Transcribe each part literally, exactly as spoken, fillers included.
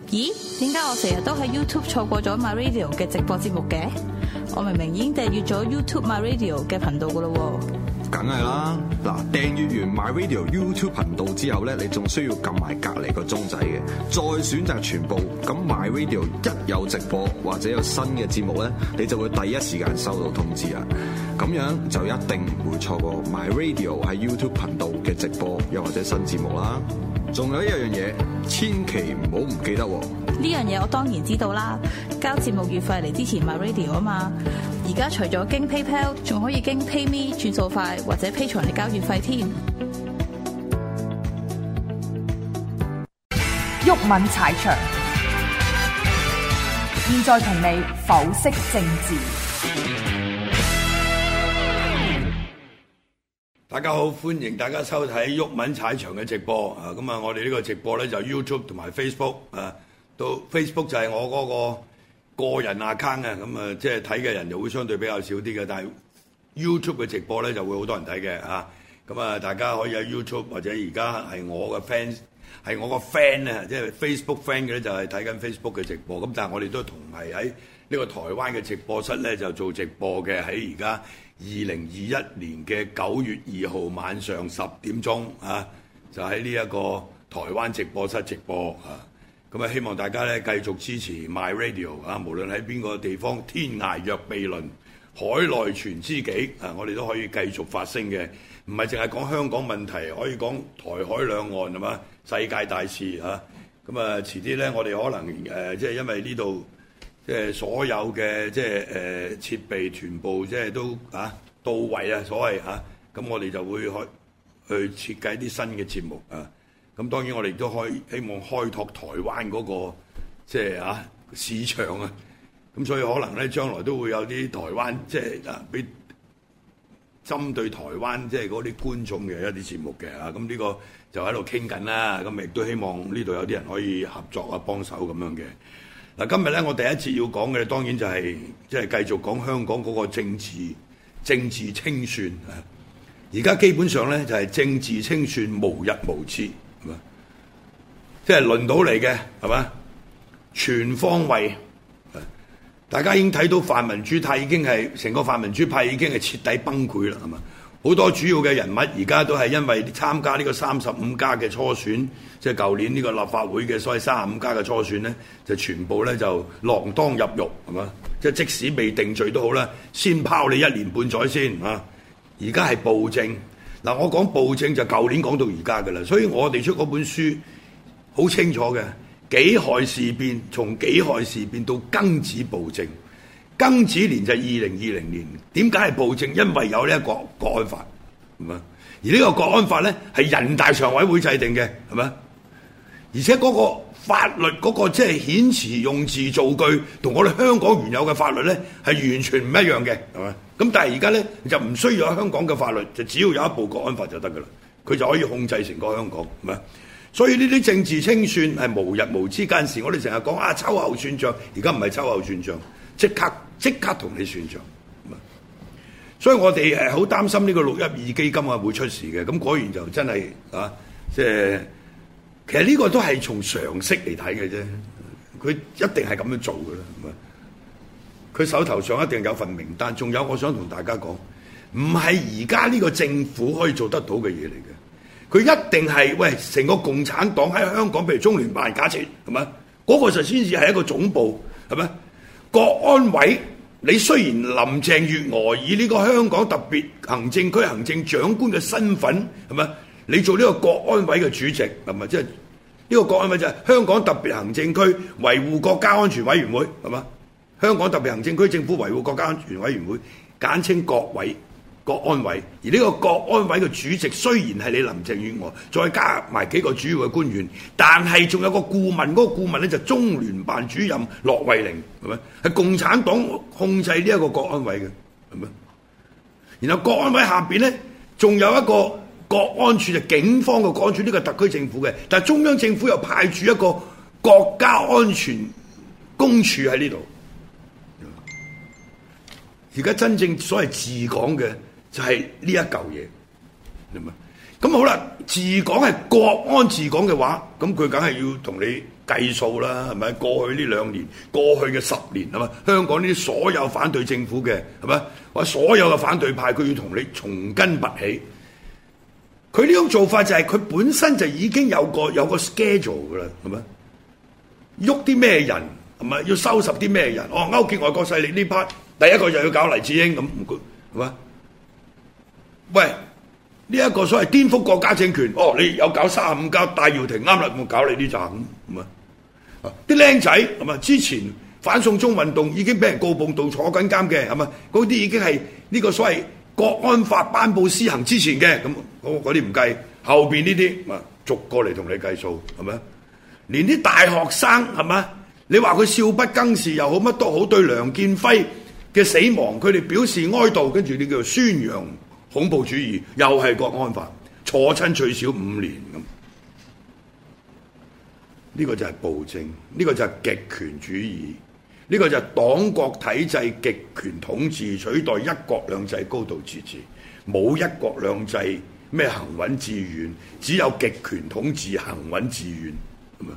咦？點解我成日都喺 YouTube 錯過咗 MyRadio 嘅直播節目嘅？我明明已經訂閱咗 YouTube MyRadio 嘅頻道噶咯喎。 梗係啦，嗱，訂閱完 MyRadio YouTube 頻道之後咧，你仲需要撳埋隔離個鐘仔嘅，再選擇全部。咁 MyRadio 一有直播或者有新嘅節目咧，你就會第一時間收到通知啦。咁樣就一定唔會錯過 MyRadio 喺 YouTube 頻道嘅直播又或者新節目啦。仲有一樣嘢，千祈唔好唔記得喎。 呢樣嘢我當然知道啦，交節目月費嚟支持 MyRadio 啊嘛。而家除咗經 PayPal， 仲可以經 PayMe 轉數快或者 Patreon 嚟交月費添。 毓民踩場，現在同你剖析政治。 大家好，歡迎大家收睇毓民踩場嘅直播啊！咁啊，我哋呢個直播咧就 YouTube 同埋 Facebook 啊，到 Facebook 就係我嗰個個人 account 啊，咁啊即係睇嘅人就會相對比較少啲嘅，但係 YouTube 嘅直播咧就會好多人睇嘅嚇。咁啊，大家可以喺 YouTube 或者而家係我嘅 fans， 係我個 friend 啊，即係 Facebook friend 嘅咧就係睇緊 Facebook 嘅直播。咁但係我哋都同係喺呢個台灣嘅直播室咧就做直播嘅，喺而家二零二一年嘅九月二號晚上十點鐘啊，就喺呢一個台灣直播室直播啊。咁啊，希望大家咧繼續支持 MyRadio 啊，無論喺邊個地方，天涯若比鄰，海內存知己啊，我哋都可以繼續發聲嘅，唔係淨係講香港問題，可以講台海兩岸係嘛，世界大事啊。咁啊，遲啲咧，我哋可能誒、呃，即係因為呢度。即係所有嘅即係誒設備全部即係都啊到位啊，所謂嚇，咁、啊、我哋就會開去設計啲新嘅節目啊。咁當然我哋都可以希望開拓台灣嗰、那個即係啊市場啊。咁所以可能咧將來都會有啲台灣即係啊俾針對台灣即係嗰啲觀眾嘅一啲節目嘅啊。咁呢個就喺度傾緊啦。咁亦都希望呢度有啲人可以合作啊，幫手咁樣嘅。嗱，今日咧，我第一節要講嘅，當然就係即係繼續講香港嗰個政治政治清算啊！而家基本上咧就係政治清算無日無之，係嘛？即係輪到嚟嘅，係嘛？全方位，大家已經睇到泛民主派已經係成個泛民主派已經係徹底崩潰啦，係嘛？好多主要嘅人物而家都係因為參加呢個三十五加嘅初選，即係舊年呢個立法會嘅所謂三十五加嘅初選咧，就全部咧就鋃鐺入獄，係嘛？即係即使未定罪都好啦，先拋你一年半載先啊！而家係暴政嗱，我講暴政就舊年講到而家㗎啦，所以我哋出嗰本書好清楚嘅，己亥事變，從己亥事變到庚子暴政。庚子年就係二零二零年，點解係暴政？因為有呢一個國安法，係嘛？而呢個國安法咧係人大常委會制定嘅，係嘛？而且嗰個法律嗰個即係遣詞用字造句，同我哋香港原有嘅法律咧係完全唔一樣嘅，係嘛？咁但係而家咧就唔需要有香港嘅法律，就只要有一部國安法就得㗎啦，佢就可以控制成個香港，係嘛？所以呢啲政治清算係無日無之間事。我哋成日講啊秋後算賬，而家唔係秋後算賬，即刻。即刻同你算賬，所以我哋誒好擔心呢個六一二基金啊會出事嘅，咁果然就真係啊，即係其實呢個都係從常識嚟睇嘅啫，佢一定係咁樣做嘅啦，佢手頭上一定有份名單，仲有我想同大家講，唔係而家呢個政府可以做得到嘅嘢嚟嘅，佢一定係喂成個共產黨喺香港，譬如中聯辦假設係咪？嗰個就先至係一個總部係咪？國安委，你雖然林鄭月娥以呢個香港特別行政區行政長官嘅身份係咪？你做呢個國安委嘅主席係咪？即係呢個國安委就係香港特別行政區維護國家安全委員會係嘛？香港特別行政區政府維護國家安全委員會，簡稱國委。國安委，而呢個國安委嘅主席雖然係你林鄭月娥，再加埋幾個主要嘅官員，但係仲有個顧問，嗰、那個顧問咧就中聯辦主任駱惠寧，係咪？係共產黨控制呢一個國安委嘅，係咪？然後國安委下邊咧，仲有一個國安處，就警方嘅國安處，呢個特區政府嘅，但係中央政府又派駐一個國家安全公署喺呢度。而家真正所謂治港嘅，就係呢一嚿嘢，明嘛？咁好啦，治港係國安治港嘅話，咁佢梗係要同你計數啦，係咪？過去呢兩年，過去嘅十年係嘛？香港呢啲所有反對政府嘅係咪？或者所有嘅反對派，佢要同你從根拔起。佢呢種做法就係佢本身就已經有個有個 schedule 㗎啦，係咪？喐啲咩人係咪？要收拾啲咩人？哦，勾結外國勢力呢 part， 第一個就要搞黎智英咁，係嘛？喂！呢一個所謂顛覆國家政權，哦，你有搞三十五家戴耀廷啱啦，我搞你呢站咁啊！啲僆仔係嘛？之前反送中運動已經俾人告暴動坐緊監嘅係嘛？嗰啲已經係呢個所謂國安法頒布施行之前嘅咁，嗰啲唔計，後邊呢啲啊逐個嚟同你計數係咪？連啲大學生係嘛？你話佢少不更事又好，乜都好，對梁建輝嘅死亡佢哋表示哀悼，跟住你叫做宣揚恐怖主義，又係國安法，坐親最少五年咁。呢個就係暴政，呢個就係極權主義，呢個就係黨國體制極權統治取代一國兩制高度自治，冇一國兩制咩行穩致遠，只有極權統治行穩致遠，係咪？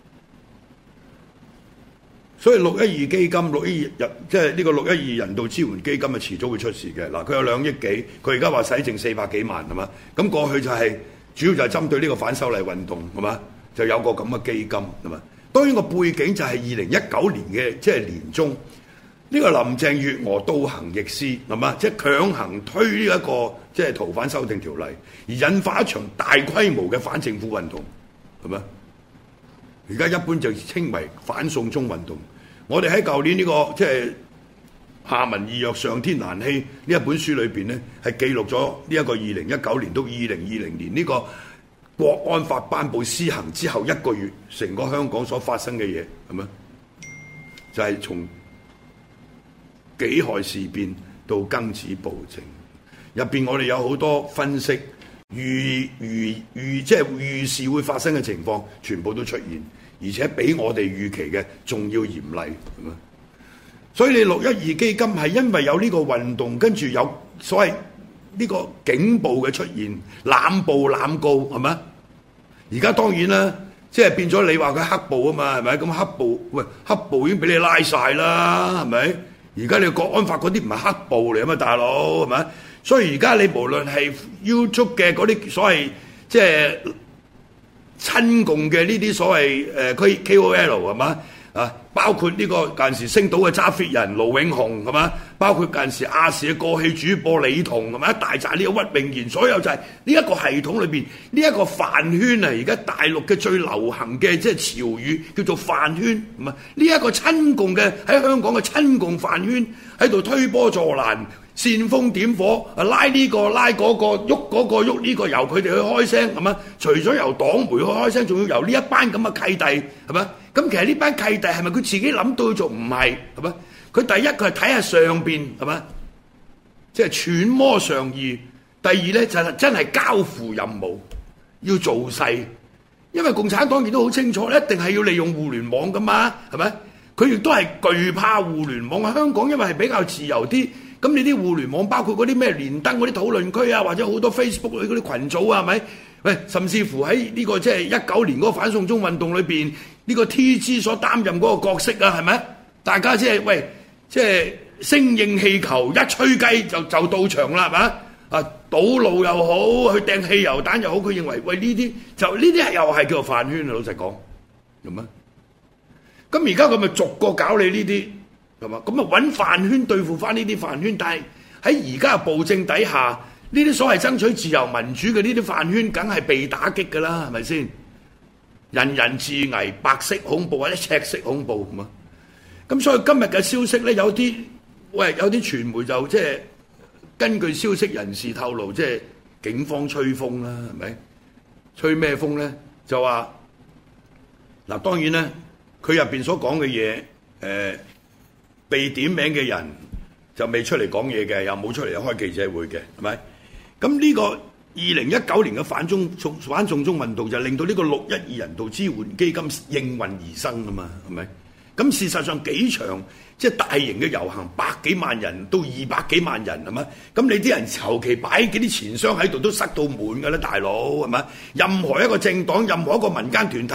所以六一二基金、六一二即係呢個六一二人道支援基金啊，遲早會出事嘅。嗱，佢有兩億幾，佢而家話使剩四百幾萬係嘛？咁過去就係、是、主要就係針對呢個反修例運動係嘛？就有個咁嘅基金係嘛？當然個背景就係二零一九年嘅即係年中，呢、這個林鄭月娥倒行逆施係嘛？即係、就是、強行推呢一個即係、就是、逃犯修訂條例，而引發一場大規模嘅反政府運動係嘛？而家一般就稱為反送中運動。我哋喺舊年呢、這個即係下民易虐，上天難欺呢一本書裏邊呢，係記錄咗呢一個二零一九年到二零二零年呢個國安法頒布施行之後一個月，成個香港所發生嘅嘢係咪？就係、是、從己亥事變到庚子暴政入邊，我哋有好多分析預預預即係預示會發生嘅情況，全部都出現。而且比我哋預期嘅仲要嚴厲，係嘛？所以你六一二基金係因為有呢個運動，跟住有所謂呢個警暴嘅出現，濫捕濫告係嘛？而家當然啦，即係變咗你話佢黑暴啊嘛，係咪？咁黑暴喂，黑暴已經俾你拉晒啦，係咪？而家你國安法嗰啲唔係黑暴嚟啊嘛，大佬係咪？所以而家你無論係 YouTube 嘅嗰啲所謂即係親共嘅呢啲所謂誒 K O L 係嘛啊，包括呢個近時星島嘅揸 fit 人盧永雄係嘛，包括近時亞視嘅過氣主播李彤係嘛，一大紮呢個屈穎妍，所有就係呢一個系統裏邊呢一個飯圈啊，而家大陸嘅最流行嘅即係潮語叫做飯圈，係嘛？呢一個親共嘅喺香港嘅親共飯圈喺度推波助瀾。煽風點火，啊拉呢、這個拉嗰、那個，喐嗰、那個喐呢、這個，由佢哋去開聲係嘛？除咗由黨媒去開聲，仲要由呢一班咁嘅契弟係嘛？咁其實呢班契弟係咪佢自己諗到去做？唔係係嘛？佢第一佢係睇下上邊係嘛？即係揣摩上意。第二咧就係、是、真係交付任務，要做勢。因為共產黨亦都好清楚，一定係要利用互聯網噶嘛，係咪？佢亦都係懼怕互聯網啊！香港因為係比較自由啲。咁你啲互聯網包括嗰啲咩連登嗰啲討論區啊，或者好多 Facebook 嗰啲群組啊，係咪？喂，甚至乎喺呢個即係一九年嗰個反送中運動裏邊，呢個 T G 所擔任嗰個角色啊，係咪？大家即係喂，即係聲應氣球一吹雞就就到場啦，係咪？啊，堵路又好，去掟汽油彈又好，佢認為喂呢啲就呢啲又係叫做飯圈啊！老實講，係咪？咁而家佢咪逐個搞你呢啲？咁啊揾飯圈對付翻呢啲飯圈，但係喺而家嘅暴政底下，呢啲所謂爭取自由民主嘅呢啲飯圈，梗係被打擊㗎啦，係咪先？人人自危，白色恐怖或者赤色恐怖，係嘛？咁所以今日嘅消息咧，有啲喂有啲傳媒就即係根據消息人士透露，即係警方吹風啦，係咪？吹咩風咧？就話嗱，當然咧，佢入邊所講嘅嘢，誒、呃。被點名嘅人就未出嚟講嘢嘅，又冇出嚟開記者會嘅，係咪？咁呢個二零一九年嘅反中反送中運動就令到呢個六一二人道支援基金應運而生啊嘛，係咪？咁事實上幾場即係大型嘅遊行，百幾萬人到二百幾萬人係咪？咁你啲人求其擺幾啲錢箱喺度都塞到滿㗎啦，大佬係咪？任何一個政黨，任何一個民間團體，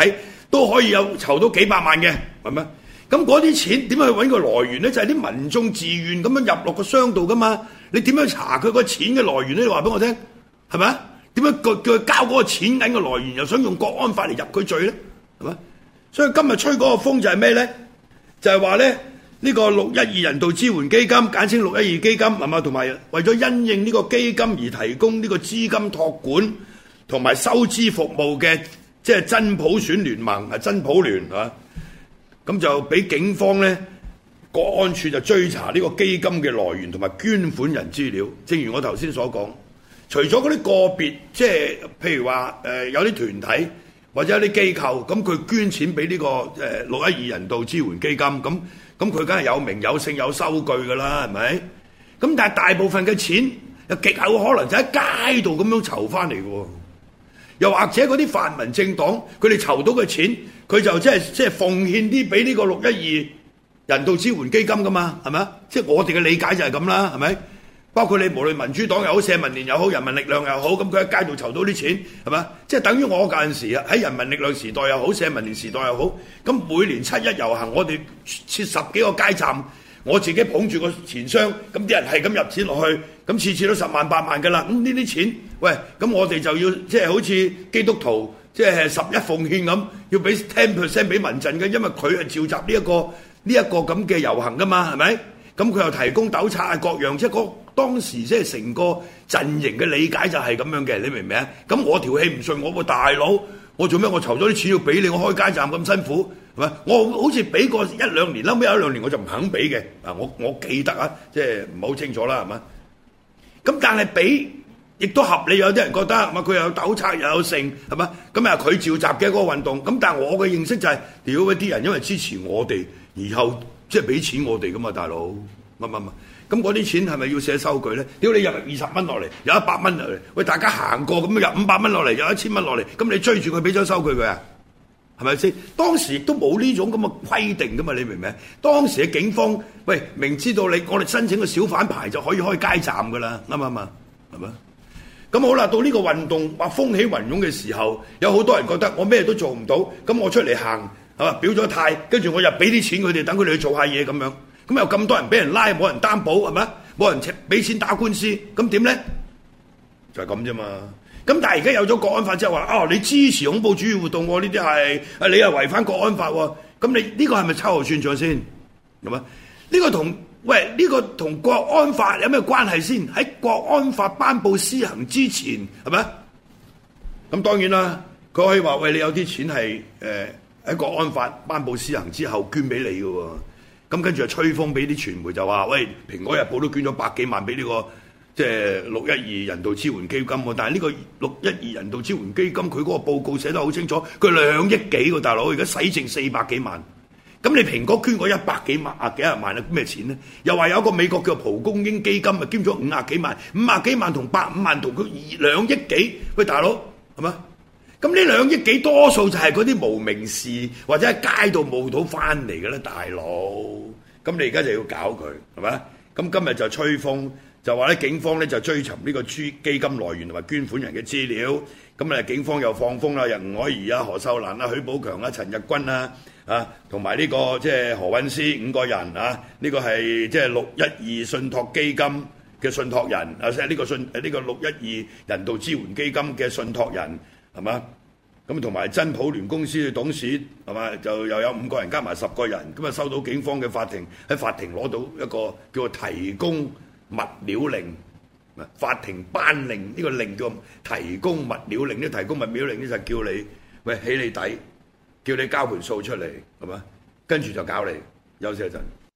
都可以有籌到幾百萬嘅，係咪？咁嗰啲錢點樣去揾個來源咧？就係、是、啲民眾自願咁樣入落個箱度噶嘛。你點樣查佢個錢嘅來源咧？你話俾我聽，係咪？點樣叫佢交嗰個錢銀嘅來源，又想用國安法嚟入佢罪咧？係咪？所以今日吹嗰個風就係咩咧？就係話咧呢個六一二人道支援基金，簡稱六一二基金，係嘛？同埋為咗因應呢個基金而提供呢個資金託管同埋收支服務嘅，即係真普選聯盟係真普聯啊。咁就俾警方咧，國安處就追查呢個基金嘅來源同埋捐款人資料。正如我頭先所講，除咗嗰啲個別，即係譬如話誒、呃、有啲團體或者有啲機構，咁佢捐錢俾呢、這個誒六一二人道支援基金，咁咁佢梗係有名有姓有收據㗎啦，係咪？咁但係大部分嘅錢又極有可能就喺街度咁樣籌翻嚟嘅喎。又或者嗰啲泛民政黨，佢哋籌到嘅錢，佢就即係即係奉獻啲俾呢個六一二人道支援基金噶嘛，係咪啊？即係我哋嘅理解就係咁啦，係咪？包括你無論民主黨又好、社民連又好、人民力量又好，咁佢喺街度籌到啲錢，係咪？即係等於我嗰陣時啊，喺人民力量時代又好、社民連時代又好，咁每年七一遊行，我哋設十幾個街站，我自己捧住個錢箱，咁啲人係咁入錢落去，咁次次都十萬八萬㗎啦。咁呢啲錢，喂，咁我哋就要即係好似基督徒，即係十一奉獻咁，要俾 ten percent 俾民陣嘅，因為佢係召集呢一個呢一個咁嘅遊行㗎嘛，係咪？咁佢又提供糾察啊各樣，即係嗰當時即係成個陣營嘅理解就係咁樣嘅，你明唔明啊？咁我條氣唔順，我個大佬，我做咩？我籌咗啲錢要俾你，我開街站咁辛苦。我好似俾過一兩年，後尾有一兩年我就唔肯俾嘅。啊，我我記得啊，即係唔好清楚啦，係嘛？咁但係俾亦都合理，有啲人覺得，係嘛？佢又有糾察又有剩，係嘛？咁啊佢召集嘅嗰個運動，咁但係我嘅認識就係、是，屌嗰啲人因為支持我哋，而後即係俾錢我哋噶嘛，大佬，乜乜乜，咁嗰啲錢係咪要寫收據咧？屌你入二十蚊落嚟，有一百蚊落嚟，喂大家行過咁入五百蚊落嚟，有一千蚊落嚟，咁你追住佢俾張收據佢啊？係咪先？當時亦都冇呢種咁嘅規定噶嘛？你明唔明？當時嘅警方，喂，明知道你我哋申請個小販牌就可以開街站噶啦，啱唔啱啊？係咪？咁好啦，到呢個運動話風起雲湧嘅時候，有好多人覺得我咩都做唔到，咁我出嚟行係嘛，表咗態，跟住我又俾啲錢佢哋，等佢哋去做下嘢咁樣。咁又咁多人俾人拉，冇人擔保係咪？冇人俾錢打官司，咁點咧？就係咁啫嘛。咁但係而家有咗國安法之後話，哦，你支持恐怖主義活動喎，呢啲係啊，你又違反國安法喎，咁你呢個係咪秋後算賬先？係嘛？呢個同喂呢個同國安法有咩關係先？喺國安法頒布施行之前係咪？咁當然啦，佢可以話喂，你有啲錢係誒喺國安法頒布施行之後捐俾你嘅喎，咁跟住就吹風俾啲傳媒就話，喂，蘋果日報都捐咗百幾萬俾呢個。即係六一二人道支援基金喎，但係呢個六一二人道支援基金佢嗰個報告寫得好清楚，佢兩億幾個大佬，而家使剩四百幾萬，咁你蘋果捐過一百幾萬啊幾廿萬啊咩錢呢？又話有個美國叫蒲公英基金啊捐咗五廿幾萬，五廿幾萬同百五萬同佢兩億幾，喂大佬係嘛？咁呢兩億幾多數就係嗰啲無名氏或者喺街度冒到翻嚟嘅啦，大佬。咁你而家就要搞佢係咪？咁今日就吹風。就話咧，警方咧就追尋呢個基金來源同埋捐款人嘅資料。咁啊，警方又放風啦，由吳靄儀啊、何秀蘭啊、許寶強啊、陳日君啊，啊，同埋呢個即係何韻詩五個人啊，呢、這個係即係六一二信託基金嘅信託人啊，即係呢個信呢、這個六一二人道支援基金嘅信託人係嘛？咁同埋真普聯公司嘅董事係嘛？就又有五個人加埋十個人，咁啊收到警方嘅法庭喺法庭攞到一個叫做提供物料令，法庭頒令呢、這個令叫提供物料令，呢提供物料令呢就叫你喂起你底，叫你交盤數出嚟係嘛？跟住就搞你，休息一陣。